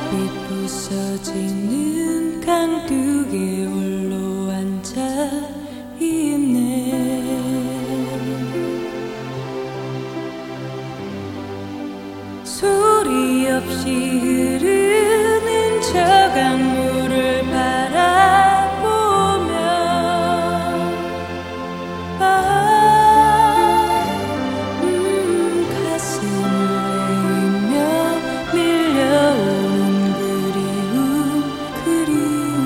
달빛 부서지는 강둑에 홀로 앉아 있네. 소리 없이 흐르는 저 강물을 바라보며 가슴을 내이며 밀려오는 그리움.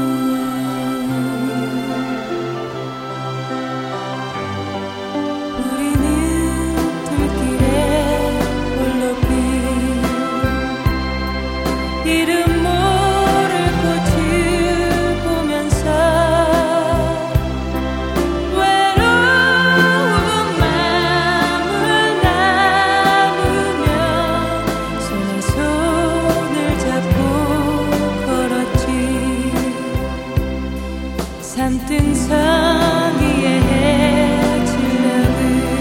우리는 들길에 홀로 핀 이름 모를 꽃을 보면서 외로운 마음을 나누며 손에 손을 잡고 걸었지. 산등성 위에 해질녘은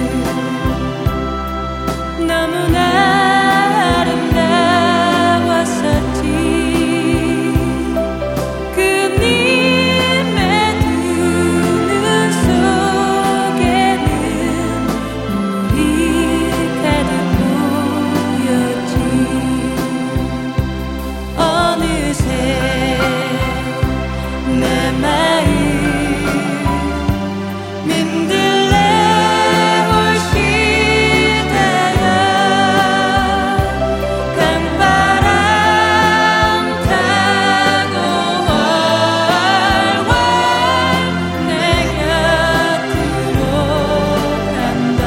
너무나 아름다웠었지. 그님의 두 눈 속에는 눈물이 가득 보였지. 어느새 내 마음 민들레 홀씨다여 강바람 타고 월월 내 곁으로 간다.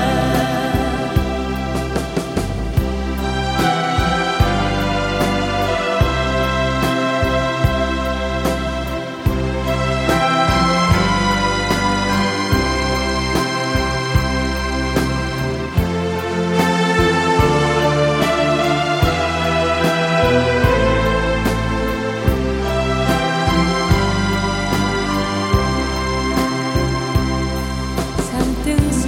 산등성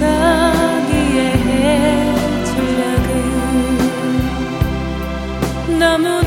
위에 해질녘은 너무